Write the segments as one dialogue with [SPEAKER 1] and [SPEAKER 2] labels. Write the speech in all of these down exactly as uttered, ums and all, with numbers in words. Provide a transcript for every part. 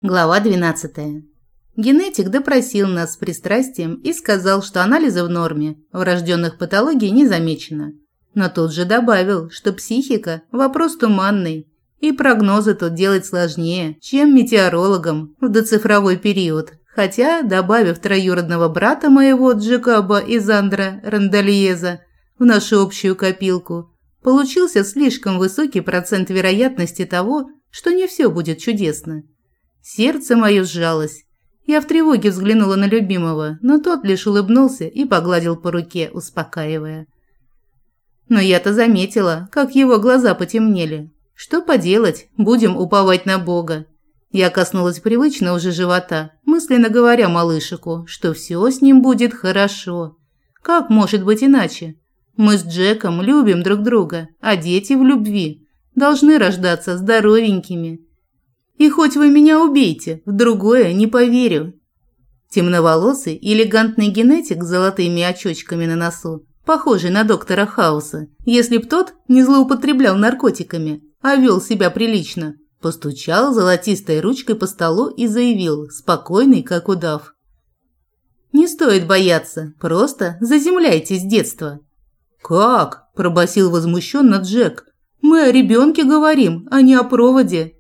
[SPEAKER 1] Глава двенадцатая. Генетик допросил нас с пристрастием и сказал, что анализы в норме, врожденных патологий не замечено. Но тут же добавил, что психика – вопрос туманный, и прогнозы тут делать сложнее, чем метеорологам в доцифровой период. Хотя, добавив троюродного брата моего Джекоба Изандра Рандальеза в нашу общую копилку, получился слишком высокий процент вероятности того, что не все будет чудесно. Сердце мое сжалось. Я в тревоге взглянула на любимого, но тот лишь улыбнулся и погладил по руке, успокаивая. Но я-то заметила, как его глаза потемнели. Что поделать, будем уповать на Бога. Я коснулась привычно уже живота, мысленно говоря малышику, что все с ним будет хорошо. Как может быть иначе? Мы с Джеком любим друг друга, а дети в любви должны рождаться здоровенькими. И хоть вы меня убейте, в другое не поверю. Темноволосый, элегантный генетик с золотыми очечками на носу, похожий на доктора Хауса, если б тот не злоупотреблял наркотиками, а вел себя прилично, постучал золотистой ручкой по столу и заявил, спокойный, как удав. «Не стоит бояться, просто заземляйтесь с детства». «Как?» – пробасил возмущенно Джек. «Мы о ребенке говорим, а не о проводе».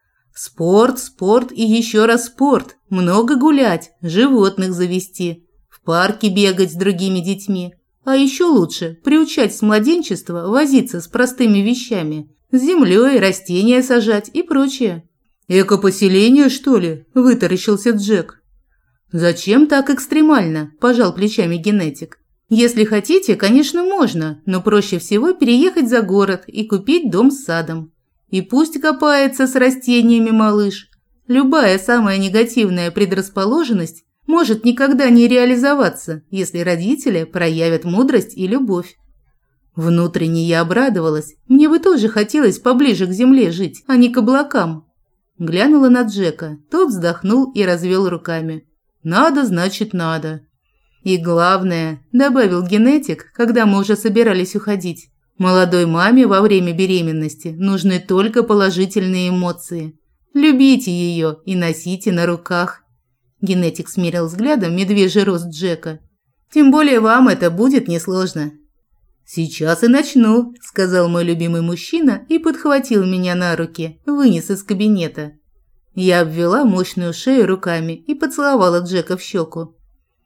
[SPEAKER 1] Спорт, спорт и еще раз спорт. Много гулять, животных завести, в парке бегать с другими детьми. А еще лучше приучать с младенчества возиться с простыми вещами. С землей, растения сажать и прочее. «Экопоселение, что ли?» – вытаращился Джек. «Зачем так экстремально?» – пожал плечами генетик. «Если хотите, конечно, можно, но проще всего переехать за город и купить дом с садом. И пусть копается с растениями малыш. Любая самая негативная предрасположенность может никогда не реализоваться, если родители проявят мудрость и любовь». Внутренне я обрадовалась. Мне бы тоже хотелось поближе к земле жить, а не к облакам. Глянула на Джека. Тот вздохнул и развел руками. «Надо, значит, надо». «И главное», – добавил генетик, когда мы уже собирались уходить, молодой маме во время беременности нужны только положительные эмоции. Любите ее и носите на руках. Генетик смерил взглядом медвежий рост Джека. Тем более вам это будет несложно. Сейчас и начну, сказал мой любимый мужчина и подхватил меня на руки, вынес из кабинета. Я обвела мощную шею руками и поцеловала Джека в щеку.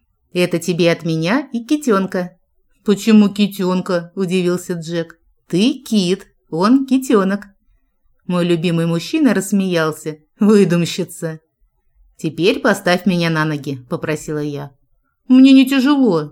[SPEAKER 1] Это тебе от меня и китенка. «Почему китенка?» – удивился Джек. «Ты кит, он китенок». Мой любимый мужчина рассмеялся. «Выдумщица». «Теперь поставь меня на ноги», – попросила я. «Мне не тяжело».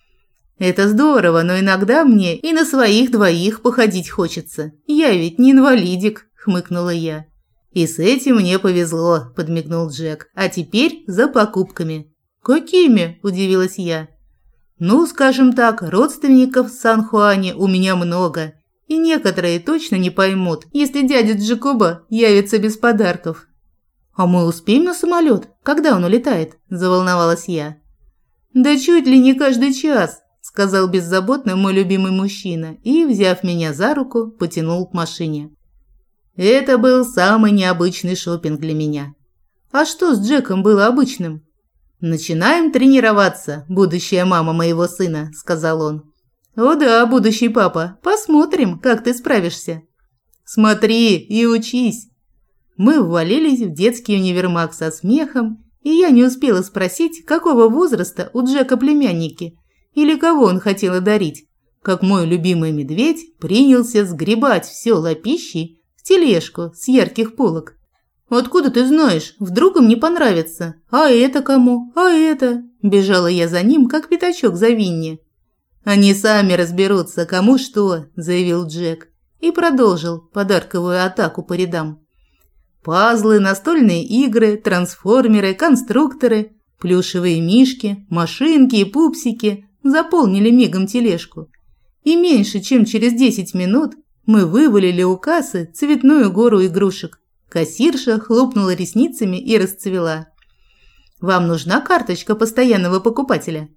[SPEAKER 1] «Это здорово, но иногда мне и на своих двоих походить хочется. Я ведь не инвалидик», – хмыкнула я. «И с этим мне повезло», – подмигнул Джек. «А теперь за покупками». «Какими?» – удивилась я. «Ну, скажем так, родственников в Сан-Хуане у меня много, и некоторые точно не поймут, если дядя Джекоба явится без подарков». «А мы успеем на самолет? Когда он улетает?» – заволновалась я. «Да чуть ли не каждый час», – сказал беззаботно мой любимый мужчина и, взяв меня за руку, потянул к машине. Это был самый необычный шопинг для меня. А что с Джеком было обычным? «Начинаем тренироваться, будущая мама моего сына», – сказал он. «О да, будущий папа, посмотрим, как ты справишься». «Смотри и учись». Мы ввалились в детский универмаг со смехом, и я не успела спросить, какого возраста у Джека племянники или кого он хотел одарить, как мой любимый медведь принялся сгребать все лапищей в тележку с ярких полок. «Откуда ты знаешь? Вдруг им не понравится? А это кому? А это?» Бежала я за ним, как пятачок за Винни. «Они сами разберутся, кому что», – заявил Джек. И продолжил подарковую атаку по рядам. Пазлы, настольные игры, трансформеры, конструкторы, плюшевые мишки, машинки и пупсики заполнили мигом тележку. И меньше чем через десять минут мы вывалили у кассы цветную гору игрушек. Кассирша хлопнула ресницами и расцвела. «Вам нужна карточка постоянного покупателя?»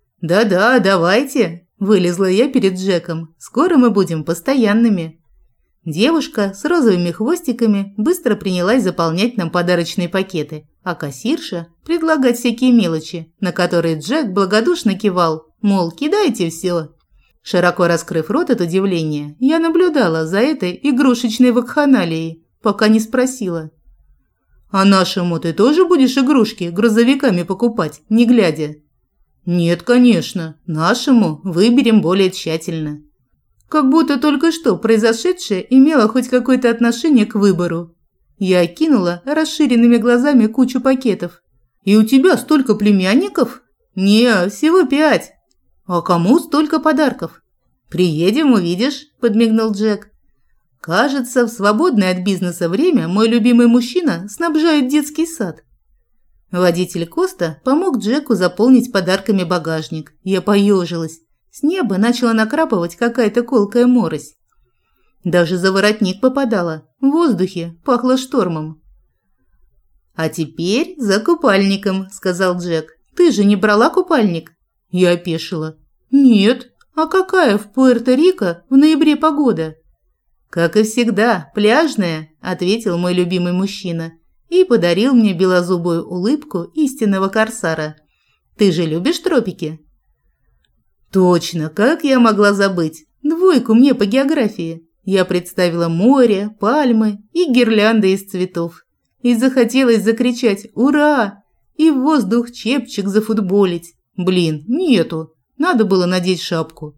[SPEAKER 1] «Да-да, давайте», – вылезла я перед Джеком. «Скоро мы будем постоянными». Девушка с розовыми хвостиками быстро принялась заполнять нам подарочные пакеты, а кассирша предлагать всякие мелочи, на которые Джек благодушно кивал, мол, кидайте все. Широко раскрыв рот от удивления, я наблюдала за этой игрушечной вакханалией, пока не спросила. «А нашему ты тоже будешь игрушки грузовиками покупать, не глядя?» «Нет, конечно, нашему выберем более тщательно». Как будто только что произошедшее имело хоть какое-то отношение к выбору. Я окинула расширенными глазами кучу пакетов. «И у тебя столько племянников?» «Не, всего пять». «А кому столько подарков?» «Приедем, увидишь», – подмигнул Джек. Кажется, в свободное от бизнеса время мой любимый мужчина снабжает детский сад. Водитель Коста помог Джеку заполнить подарками багажник. Я поежилась. С неба начала накрапывать какая-то колкая морось. Даже за воротник попадала. В воздухе пахло штормом. «А теперь за купальником», – сказал Джек. «Ты же не брала купальник?» Я опешила. «Нет. А какая в Пуэрто-Рико в ноябре погода?» «Как и всегда, пляжная», – ответил мой любимый мужчина и подарил мне белозубую улыбку истинного корсара. «Ты же любишь тропики?» «Точно, как я могла забыть? Двойку мне по географии». Я представила море, пальмы и гирлянды из цветов. И захотелось закричать «Ура!» и в воздух чепчик зафутболить. Блин, нету. Надо было надеть шапку.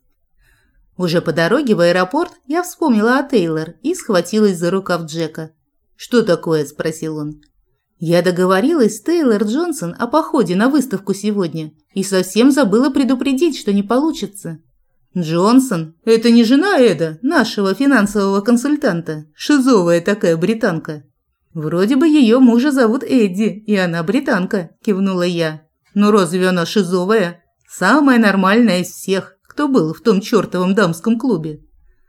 [SPEAKER 1] Уже по дороге в аэропорт я вспомнила о Тейлор и схватилась за рукав Джека. «Что такое?» – спросил он. Я договорилась с Тейлор Джонсон о походе на выставку сегодня и совсем забыла предупредить, что не получится. Джонсон – это не жена Эда, нашего финансового консультанта, шизовая такая британка. Вроде бы ее мужа зовут Эдди, и она британка, кивнула я. Ну разве она шизовая? Самая нормальная из всех, кто был в том чертовом дамском клубе.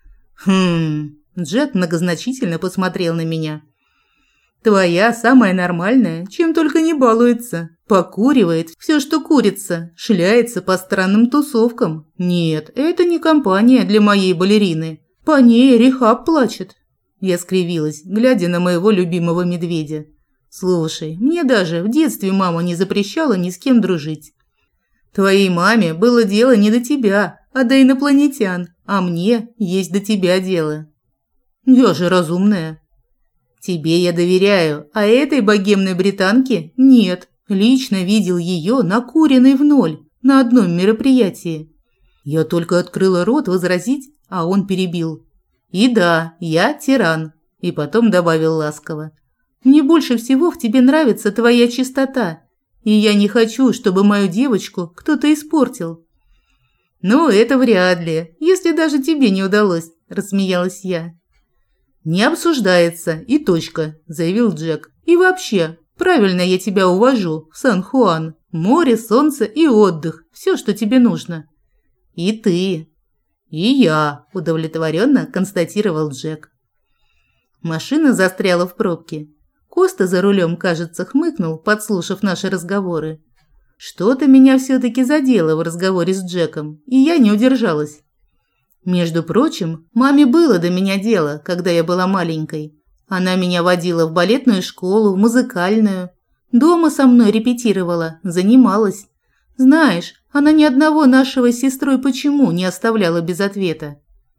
[SPEAKER 1] Хм, Джек многозначительно посмотрел на меня. Твоя самая нормальная, чем только не балуется. Покуривает все, что курится, шляется по странным тусовкам. Нет, это не компания для моей балерины. По ней рехаб плачет. Я скривилась, глядя на моего любимого медведя. Слушай, мне даже в детстве мама не запрещала ни с кем дружить. Твоей маме было дело не до тебя, а до инопланетян, а мне есть до тебя дело. Я же разумная. Тебе я доверяю, а этой богемной британке нет. Лично видел ее накуренной в ноль на одном мероприятии. Я только открыла рот возразить, а он перебил. И да, я тиран. И потом добавил ласково. Мне больше всего в тебе нравится твоя чистота, и я не хочу, чтобы мою девочку кто-то испортил. Ну, это вряд ли, если даже тебе не удалось, рассмеялась я. «Не обсуждается, и точка», – заявил Джек. «И вообще, правильно я тебя увожу в Сан-Хуан. Море, солнце и отдых. Все, что тебе нужно». «И ты». «И я», – удовлетворенно констатировал Джек. Машина застряла в пробке. Коста за рулем, кажется, хмыкнул, подслушав наши разговоры. Что-то меня все-таки задело в разговоре с Джеком, и я не удержалась. Между прочим, маме было до меня дело, когда я была маленькой. Она меня водила в балетную школу, в музыкальную. Дома со мной репетировала, занималась. Знаешь, она ни одного нашего с сестрой почему не оставляла без ответа.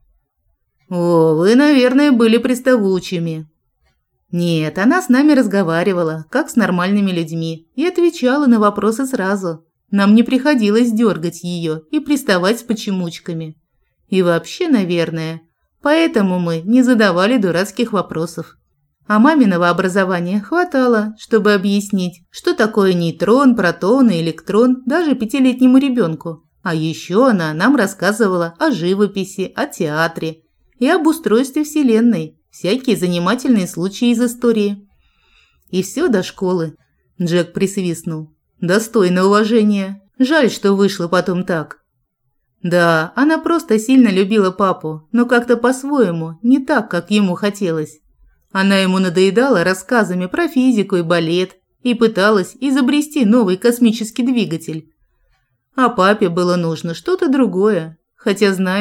[SPEAKER 1] О, вы, наверное, были приставучими. Нет, она с нами разговаривала, как с нормальными людьми, и отвечала на вопросы сразу. Нам не приходилось дергать ее и приставать с почемучками. И вообще, наверное, поэтому мы не задавали дурацких вопросов. А маминого образования хватало, чтобы объяснить, что такое нейтрон, протон и электрон даже пятилетнему ребенку. А еще она нам рассказывала о живописи, о театре и об устройстве Вселенной, всякие занимательные случаи из истории. И все до школы. Джек присвистнул. Достойно уважения. Жаль, что вышло потом так. Да, она просто сильно любила папу, но как-то по-своему, не так, как ему хотелось. Она ему надоедала рассказами про физику и балет и пыталась изобрести новый космический двигатель. А папе было нужно что-то другое. Хотя, знаешь,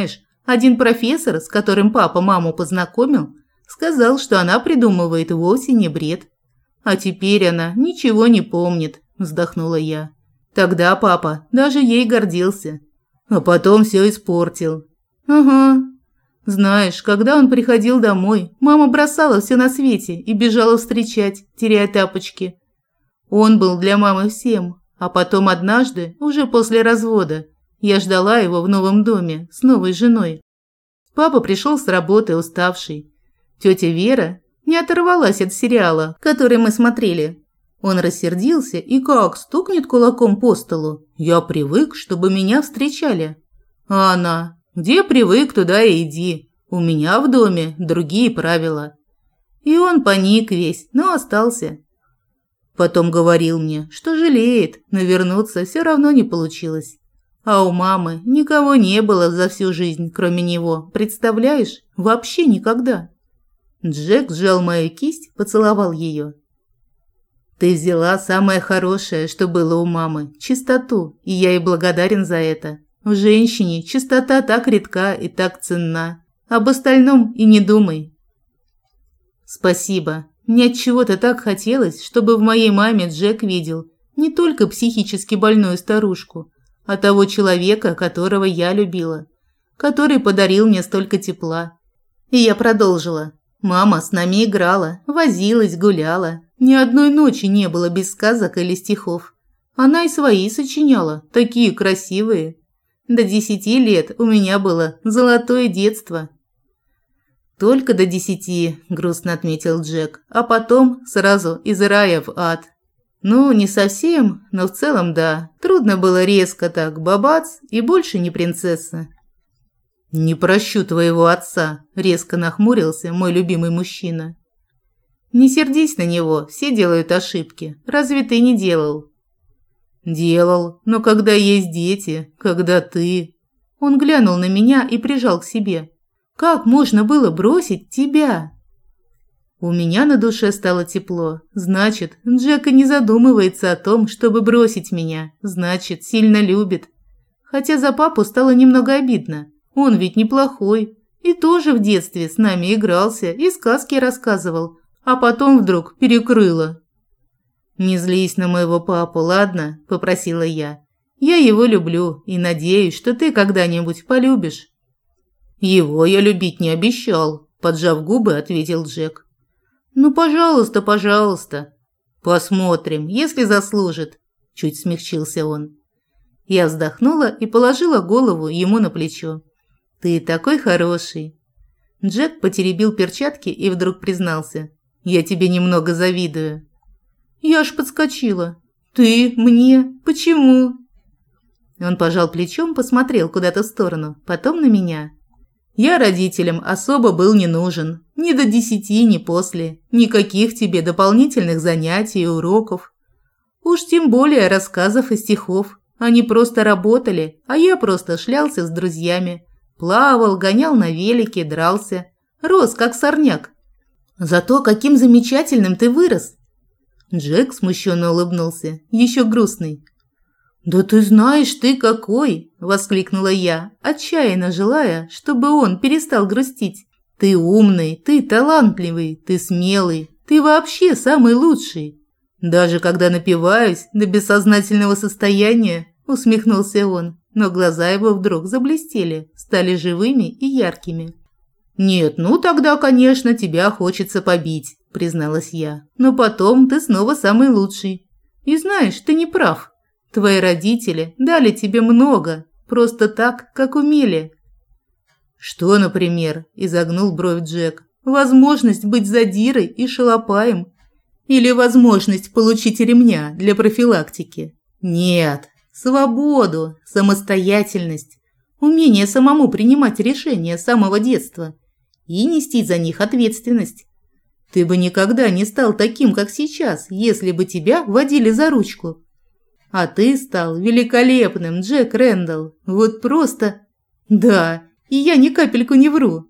[SPEAKER 1] Один профессор, с которым папа маму познакомил, сказал, что она придумывает вовсе не бред. А теперь она ничего не помнит, вздохнула я. Тогда папа даже ей гордился, а потом все испортил. Ага. Знаешь, когда он приходил домой, мама бросала все на свете и бежала встречать, теряя тапочки. Он был для мамы всем, а потом однажды, уже после развода, я ждала его в новом доме с новой женой. Папа пришел с работы уставший. Тетя Вера не оторвалась от сериала, который мы смотрели. Он рассердился и как стукнет кулаком по столу. Я привык, чтобы меня встречали. А она: где привык, туда и иди. У меня в доме другие правила. И он паник весь, но остался. Потом говорил мне, что жалеет, но вернуться все равно не получилось. А у мамы никого не было за всю жизнь, кроме него. Представляешь? Вообще никогда. Джек сжал мою кисть, поцеловал ее. Ты взяла самое хорошее, что было у мамы – чистоту, и я ей благодарен за это. В женщине чистота так редка и так ценна. Об остальном и не думай. Спасибо. Мне от чего-то так хотелось, чтобы в моей маме Джек видел не только психически больную старушку, а того человека, которого я любила, который подарил мне столько тепла. И я продолжила. Мама с нами играла, возилась, гуляла. Ни одной ночи не было без сказок или стихов. Она и свои сочиняла, такие красивые. До десяти лет у меня было золотое детство. Только до десяти, грустно отметил Джек, а потом сразу из рая в ад. Ну, не совсем, но в целом да. Трудно было резко так бабац и больше не принцесса. «Не прощу твоего отца», – резко нахмурился мой любимый мужчина. «Не сердись на него, все делают ошибки. Разве ты не делал?» «Делал, но когда есть дети, когда ты...» Он глянул на меня и прижал к себе. «Как можно было бросить тебя?» У меня на душе стало тепло. Значит, Джека не задумывается о том, чтобы бросить меня. Значит, сильно любит. Хотя за папу стало немного обидно. Он ведь неплохой. И тоже в детстве с нами игрался и сказки рассказывал. А потом вдруг перекрыло. «Не злись на моего папу, ладно?» – попросила я. «Я его люблю и надеюсь, что ты когда-нибудь полюбишь». «Его я любить не обещал», – поджав губы, ответил Джек. «Ну, пожалуйста, пожалуйста». «Посмотрим, если заслужит», – чуть смягчился он. Я вздохнула и положила голову ему на плечо. «Ты такой хороший». Джек потеребил перчатки и вдруг признался. «Я тебе немного завидую». Я аж подскочила. «Ты? Мне? Почему?» Он пожал плечом, посмотрел куда-то в сторону, потом на меня. «Я родителям особо был не нужен. Ни до десяти, ни после. Никаких тебе дополнительных занятий и уроков. Уж тем более рассказов и стихов. Они просто работали, а я просто шлялся с друзьями. Плавал, гонял на велике, дрался. Рос, как сорняк. Зато каким замечательным ты вырос!» Джек смущенно улыбнулся, еще грустный. «Да ты знаешь, ты какой!» – воскликнула я, отчаянно желая, чтобы он перестал грустить. «Ты умный, ты талантливый, ты смелый, ты вообще самый лучший!» «Даже когда напиваюсь до бессознательного состояния», – усмехнулся он, но глаза его вдруг заблестели, стали живыми и яркими. «Нет, ну тогда, конечно, тебя хочется побить», – призналась я. «Но потом ты снова самый лучший. И знаешь, ты не прав. Твои родители дали тебе много, просто так, как умели». «Что, например?» – изогнул бровь Джек. «Возможность быть задирой и шалопаем? Или возможность получить ремня для профилактики? Нет, свободу, самостоятельность, умение самому принимать решения с самого детства и нести за них ответственность. Ты бы никогда не стал таким, как сейчас, если бы тебя водили за ручку. А ты стал великолепным, Джек Рэндалл. Вот просто... Да, и я ни капельку не вру».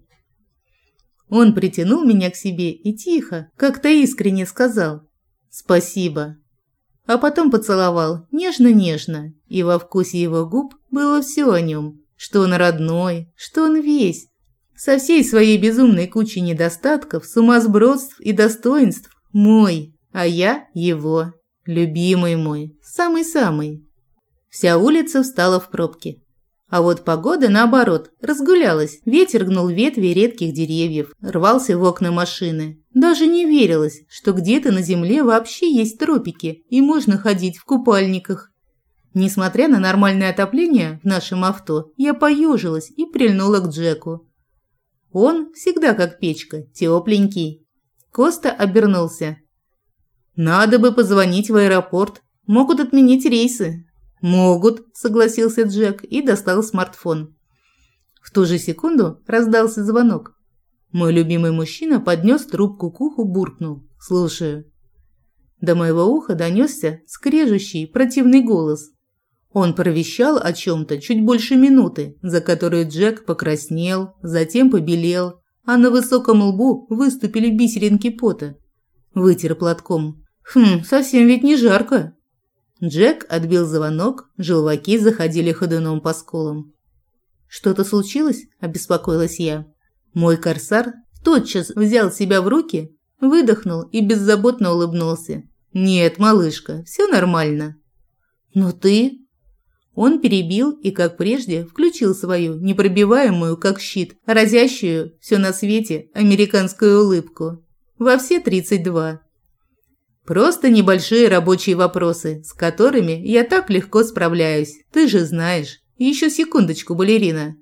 [SPEAKER 1] Он притянул меня к себе и тихо, как-то искренне сказал «Спасибо». А потом поцеловал нежно-нежно, и во вкусе его губ было все о нем, что он родной, что он весь. Со всей своей безумной кучей недостатков, сумасбродств и достоинств мой, а я его, любимый мой, самый-самый. Вся улица встала в пробки. А вот погода, наоборот, разгулялась. Ветер гнул ветви редких деревьев, рвался в окна машины. Даже не верилось, что где-то на земле вообще есть тропики и можно ходить в купальниках. Несмотря на нормальное отопление в нашем авто, я поежилась и прильнула к Джеку. Он всегда как печка, тепленький. Коста обернулся. «Надо бы позвонить в аэропорт. Могут отменить рейсы». «Могут», – согласился Джек и достал смартфон. В ту же секунду раздался звонок. Мой любимый мужчина поднес трубку к уху, буркнул. «Слушаю». До моего уха донесся скрежущий, противный голос. Он провещал о чем-то чуть больше минуты, за которую Джек покраснел, затем побелел, а на высоком лбу выступили бисеринки пота. Вытер платком. «Хм, совсем ведь не жарко». Джек отбил звонок, желваки заходили ходуном по скулам. «Что-то случилось?» – обеспокоилась я. Мой корсар тотчас взял себя в руки, выдохнул и беззаботно улыбнулся. «Нет, малышка, все нормально». «Но ты...» Он перебил и, как прежде, включил свою, непробиваемую, как щит, разящую все на свете американскую улыбку. Во все тридцать два. Просто небольшие рабочие вопросы, с которыми я так легко справляюсь, ты же знаешь. Еще секундочку, балерина.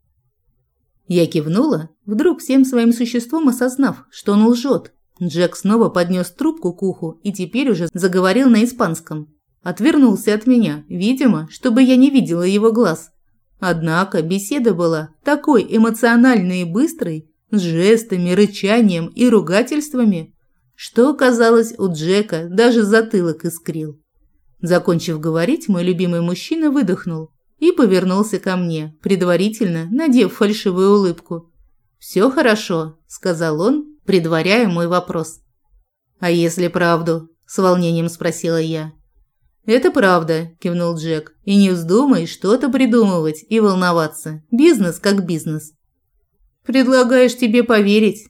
[SPEAKER 1] Я кивнула, вдруг всем своим существом осознав, что он лжет. Джек снова поднес трубку к уху и теперь уже заговорил на испанском. Отвернулся от меня, видимо, чтобы я не видела его глаз. Однако беседа была такой эмоциональной и быстрой, с жестами, рычанием и ругательствами, что, казалось, у Джека даже затылок искрил. Закончив говорить, мой любимый мужчина выдохнул и повернулся ко мне, предварительно надев фальшивую улыбку. «Все хорошо», – сказал он, предваряя мой вопрос. «А если правду?» – с волнением спросила я. «Это правда», – кивнул Джек. «И не вздумай что-то придумывать и волноваться. Бизнес как бизнес». «Предлагаешь тебе поверить?»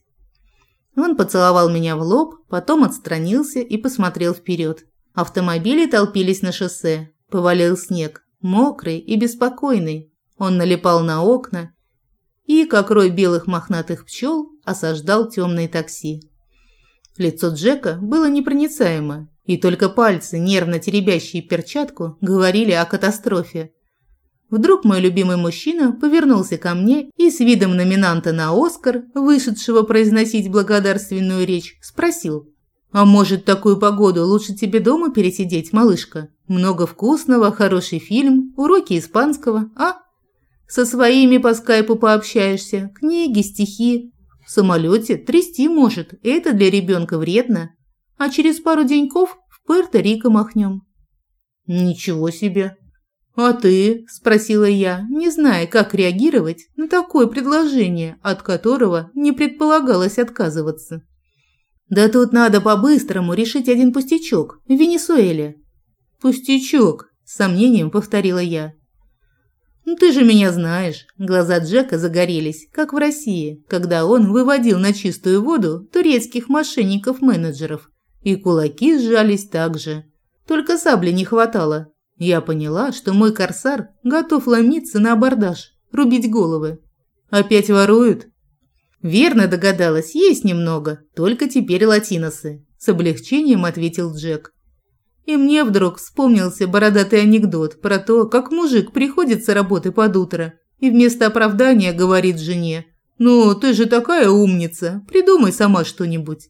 [SPEAKER 1] Он поцеловал меня в лоб, потом отстранился и посмотрел вперед. Автомобили толпились на шоссе. Повалил снег, мокрый и беспокойный. Он налипал на окна и, как рой белых мохнатых пчел, осаждал темные такси. Лицо Джека было непроницаемо, и только пальцы, нервно теребящие перчатку, говорили о катастрофе. Вдруг мой любимый мужчина повернулся ко мне и с видом номинанта на Оскар, вышедшего произносить благодарственную речь, спросил: «А может, такую погоду лучше тебе дома пересидеть, малышка? Много вкусного, хороший фильм, уроки испанского, а? Со своими по скайпу пообщаешься, книги, стихи. В самолете трясти может, это для ребенка вредно. А через пару деньков в Пуэрто-Рико махнем». «Ничего себе!» «А ты?» – спросила я, не зная, как реагировать на такое предложение, от которого не предполагалось отказываться. «Да тут надо по-быстрому решить один пустячок в Венесуэле». «Пустячок», – с сомнением повторила я. «Ну ты же меня знаешь». Глаза Джека загорелись, как в России, когда он выводил на чистую воду турецких мошенников-менеджеров, и кулаки сжались так же. Только сабли не хватало. Я поняла, что мой корсар готов ломиться на абордаж, рубить головы. «Опять воруют?» «Верно догадалась, есть немного, только теперь латиносы», – с облегчением ответил Джек. И мне вдруг вспомнился бородатый анекдот про то, как мужик приходит с работы под утро и вместо оправдания говорит жене: «Ну, ты же такая умница, придумай сама что-нибудь».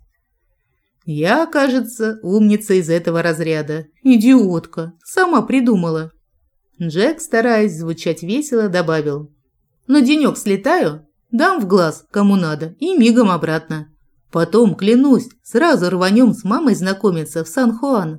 [SPEAKER 1] Я, кажется, умница из этого разряда. Идиотка. Сама придумала. Джек, стараясь звучать весело, добавил: «На денек слетаю, дам в глаз, кому надо, и мигом обратно. Потом, клянусь, сразу рванем с мамой знакомиться в Сан-Хуан».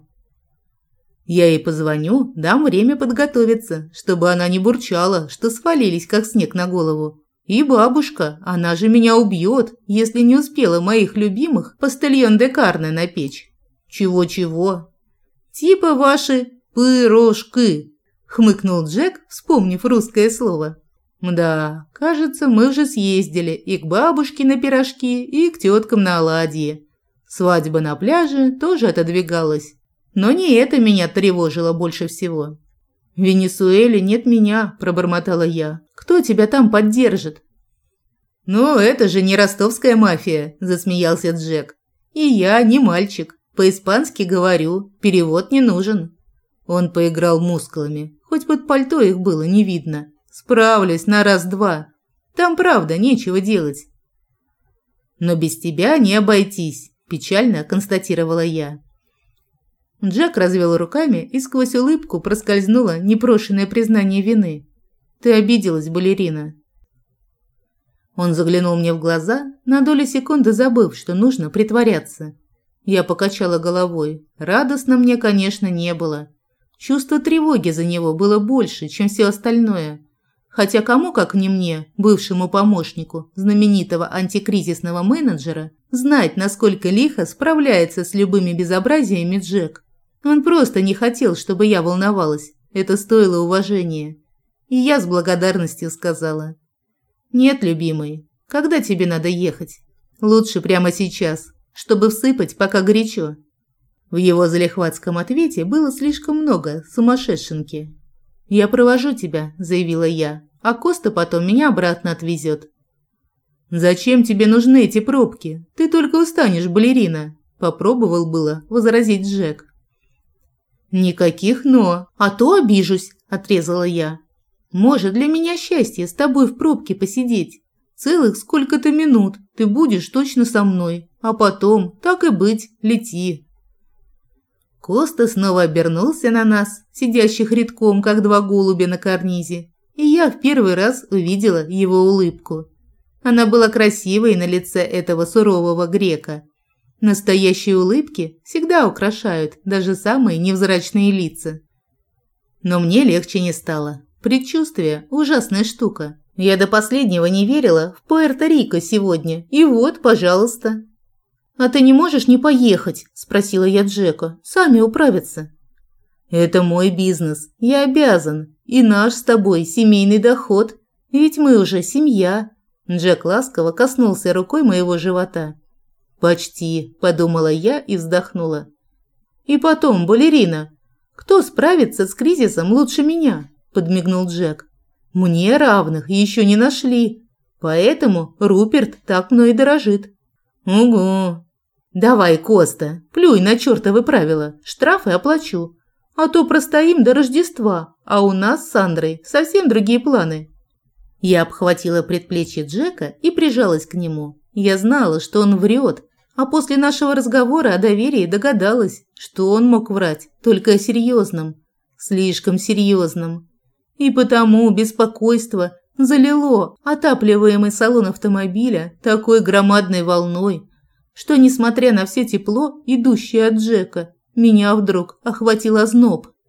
[SPEAKER 1] Я ей позвоню, дам время подготовиться, чтобы она не бурчала, что свалились, как снег на голову. И бабушка, она же меня убьет, если не успела моих любимых пастельон де карне напечь. Чего-чего? Типа ваши пирожки, хмыкнул Джек, вспомнив русское слово. Да, кажется, мы уже съездили и к бабушке на пирожки, и к теткам на оладьи. Свадьба на пляже тоже отодвигалась. Но не это меня тревожило больше всего. «В Венесуэле нет меня», – пробормотала я. «Кто тебя там поддержит?» «Ну, это же не ростовская мафия», – засмеялся Джек. «И я не мальчик. По-испански говорю, перевод не нужен». Он поиграл мускулами, хоть под пальто их было не видно. «Справлюсь на раз-два. Там, правда, нечего делать». «Но без тебя не обойтись», – печально констатировала я. Джек развел руками, и сквозь улыбку проскользнуло непрошенное признание вины. «Ты обиделась, балерина». Он заглянул мне в глаза, на долю секунды забыв, что нужно притворяться. Я покачала головой. Радостно мне, конечно, не было. Чувство тревоги за него было больше, чем все остальное. Хотя кому, как не мне, бывшему помощнику знаменитого антикризисного менеджера, знать, насколько лихо справляется с любыми безобразиями Джек. Он просто не хотел, чтобы я волновалась. Это стоило уважения. И я с благодарностью сказала: «Нет, любимый, когда тебе надо ехать? Лучше прямо сейчас, чтобы всыпать, пока горячо». В его залихватском ответе было слишком много сумасшедшенки. «Я провожу тебя», – заявила я, – «а Коста потом меня обратно отвезет». «Зачем тебе нужны эти пробки? Ты только устанешь, балерина», – попробовал было возразить Джек. «Никаких «но», а то обижусь», – отрезала я. «Может, для меня счастье с тобой в пробке посидеть. Целых сколько-то минут ты будешь точно со мной, а потом, так и быть, лети». Коста снова обернулся на нас, сидящих рядком, как два голубя на карнизе, и я в первый раз увидела его улыбку. Она была красивой на лице этого сурового грека. Настоящие улыбки всегда украшают даже самые невзрачные лица. Но мне легче не стало. Предчувствие – ужасная штука. Я до последнего не верила в Пуэрто-Рико сегодня, и вот, пожалуйста. «А ты не можешь не поехать?» – спросила я Джека. «Сами управятся». «Это мой бизнес, я обязан, и наш с тобой семейный доход, ведь мы уже семья». Джек ласково коснулся рукой моего живота. «Почти», – подумала я и вздохнула. «И потом, балерина, кто справится с кризисом лучше меня?» – подмигнул Джек. «Мне равных еще не нашли, поэтому Руперт так мной и дорожит». «Угу». «Давай, Коста, плюй на чертовы правила, штрафы оплачу, а то простоим до Рождества, а у нас с Сандрой совсем другие планы». Я обхватила предплечье Джека и прижалась к нему. Я знала, что он врет, а после нашего разговора о доверии догадалась, что он мог врать только о серьезном, слишком серьезном. И потому беспокойство залило отапливаемый салон автомобиля такой громадной волной, что, несмотря на все тепло, идущее от Джека, меня вдруг охватил озноб.